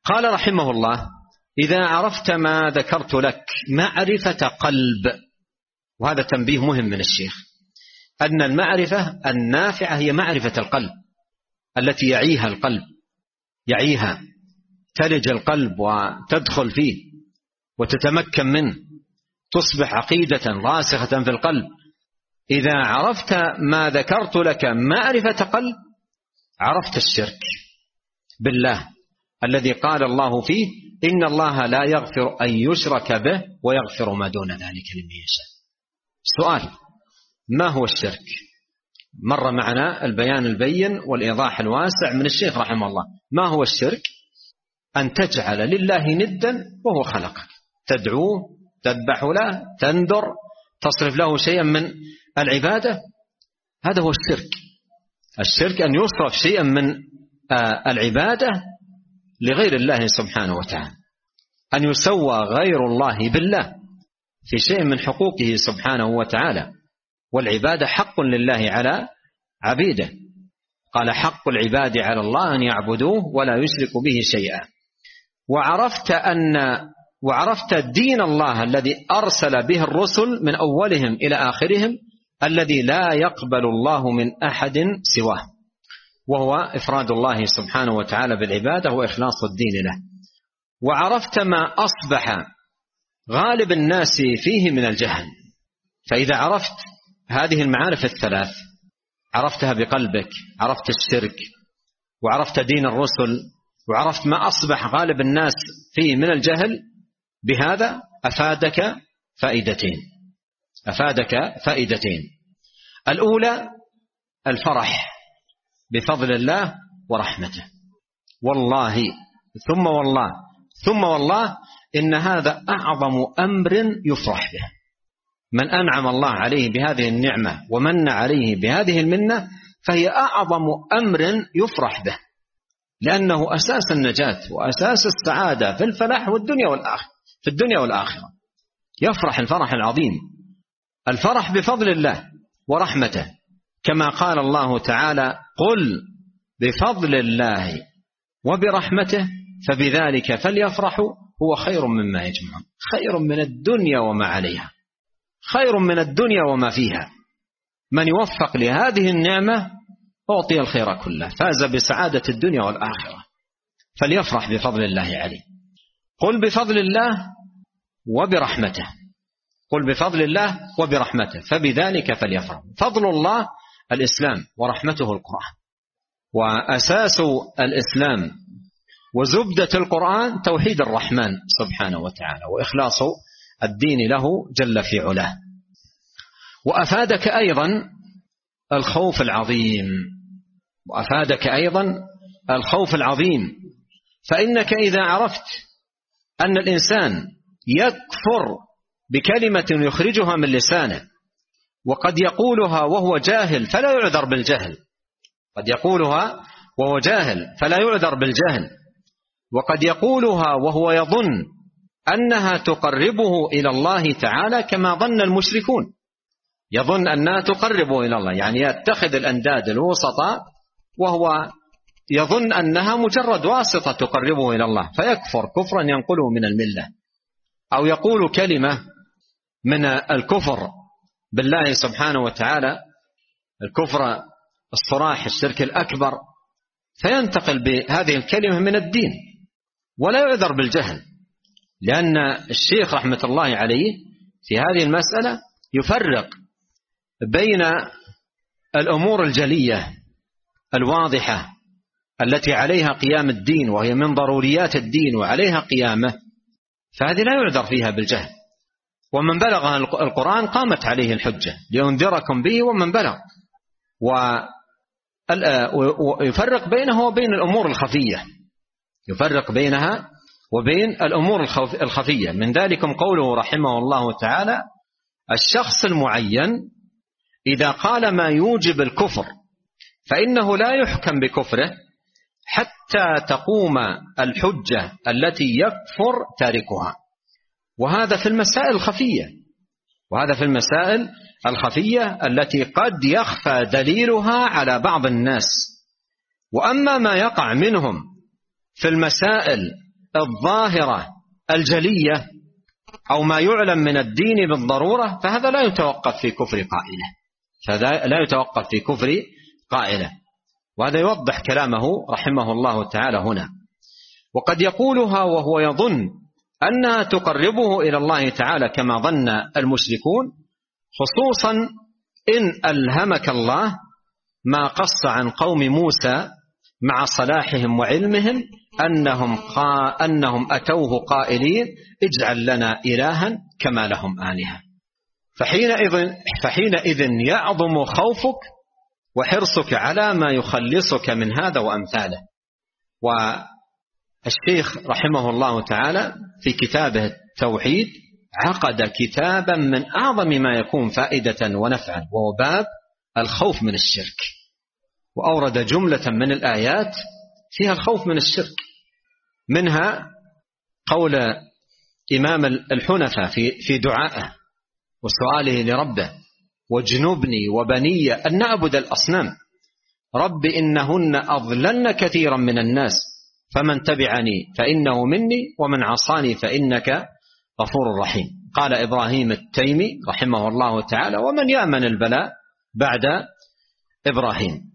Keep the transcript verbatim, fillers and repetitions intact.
قال رحمه الله: إذا عرفت ما ذكرت لك معرفة قلب. وهذا تنبيه مهم من الشيخ، أن المعرفة النافعة هي معرفة القلب التي يعيها القلب، يعيها تلج القلب وتدخل فيه وتتمكن منه، تصبح عقيدة راسخة في القلب. إذا عرفت ما ذكرت لك معرفة قلب عرفت الشرك بالله الذي قال الله فيه: إن الله لا يغفر أن يشرك به ويغفر ما دون ذلك لمن يشاء. سؤال: ما هو الشرك؟ مر معنا البيان البين والإيضاح الواسع من الشيخ رحمه الله. ما هو الشرك؟ أن تجعل لله ندا وهو خلقك، تدعوه، تذبح له، تنذر، تصرف له شيئا من العبادة. هذا هو الشرك. الشرك أن يصرف شيئا من العبادة لغير الله سبحانه وتعالى، أن يسوى غير الله بالله في شيء من حقوقه سبحانه وتعالى. والعبادة حق لله على عبيده، قال: حق العباد على الله أن يعبدوه ولا يشركوا به شيئا. وعرفت أن وعرفت دين الله الذي أرسل به الرسل من أولهم إلى آخرهم، الذي لا يقبل الله من أحد سواه، وهو إفراد الله سبحانه وتعالى بالعبادة وإخلاص الدين له. وعرفت ما أصبح غالب الناس فيه من الجهل. فإذا عرفت هذه المعارف الثلاث، عرفتها بقلبك، عرفت الشرك، وعرفت دين الرسل، وعرفت ما أصبح غالب الناس فيه من الجهل، بهذا أفادك فائدتين أفادك فائدتين الأولى الفرح بفضل الله ورحمته. والله ثم والله ثم والله إن هذا أعظم أمر يفرح به. من أنعم الله عليه بهذه النعمة ومن عليه بهذه المنة فهي أعظم أمر يفرح به، لأنه أساس النجاة وأساس السعادة في الفلاح والدنيا والآخرة في الدنيا والآخرة. يفرح الفرح العظيم، الفرح بفضل الله ورحمته، كما قال الله تعالى: قل بفضل الله وبرحمته فبذلك فليفرحوا هو خير مما يجمعون. خير من الدنيا وما عليها، خير من الدنيا وما فيها. من يوفق لهذه النعمة أعطي الخير كله، فاز بسعادة الدنيا والآخرة. فليفرح بفضل الله عليه. قل بفضل الله وبرحمته، قل بفضل الله وبرحمته فبذلك فليفرح. فضل الله الإسلام ورحمته القرآن، وأساس الإسلام وزبدة القرآن توحيد الرحمن سبحانه وتعالى وإخلاص الدين له جل في علاه. وأفادك أيضا الخوف العظيم وأفادك أيضا الخوف العظيم فإنك إذا عرفت أن الإنسان يكفر بكلمة يخرجها من لسانه، وقد يقولها وهو جاهل فلا يعذر بالجهل، قد يقولها وهو جاهل فلا يعذر بالجهل، وقد يقولها وهو يظن أنها تقربه إلى الله تعالى كما ظن المشركون، يظن أنها تقربه إلى الله، يعني يتخذ الأنداد الوسطاء وهو يظن أنها مجرد واسطة تقربه إلى الله، فيكفر كفرا ينقله من الملة، أو يقول كلمة من الكفر بالله سبحانه وتعالى، الكفر الصراح الشرك الأكبر، فينتقل بهذه الكلمة من الدين ولا يعذر بالجهل. لأن الشيخ رحمة الله عليه في هذه المسألة يفرق بين الأمور الجلية الواضحة التي عليها قيام الدين وهي من ضروريات الدين وعليها قيامه، فهذه لا يعذر فيها بالجهل، ومن بلغ القرآن قامت عليه الحجة لينذركم به ومن بلغ. ويفرق بينه وبين الأمور الخفية، يفرق بينها وبين الأمور الخفية. من ذلكم قوله رحمه الله تعالى: الشخص المعين إذا قال ما يوجب الكفر فإنه لا يحكم بكفره حتى تقوم الحجة التي يكفر تاركها. وهذا في المسائل الخفية وهذا في المسائل الخفية التي قد يخفى دليلها على بعض الناس. وأما ما يقع منهم في المسائل الظاهرة الجلية أو ما يعلم من الدين بالضرورة فهذا لا يتوقف في كفر قائله، فهذا لا يتوقف في كفر قائله. وهذا يوضح كلامه رحمه الله تعالى هنا. وقد يقولها وهو يظن أنها تقربه إلى الله تعالى كما ظن المشركون، خصوصا إن ألهمك الله ما قص عن قوم موسى مع صلاحهم وعلمهم أنهم, قا أنهم أتوه قائلين اجعل لنا إلها كما لهم آلهة. فحينئذ, فحينئذ يعظم خوفك وحرصك على ما يخلصك من هذا وأمثاله. والشيخ رحمه الله تعالى في كتابه التوحيد عقد كتابا من أعظم ما يكون فائدة ونفعا، وهو باب الخوف من الشرك، وأورد جملة من الآيات فيها الخوف من الشرك، منها قول إمام الحنفاء في في دعائه وسؤاله لربه واجنبني وبني أن نعبد الأصنام رب إنهن أضللن كثيرا من الناس فمن تبعني فإنه مني ومن عصاني فإنك غفور رحيم. قال إبراهيم التيمي رحمه الله تعالى ومن يأمن البلاء بعد إبراهيم.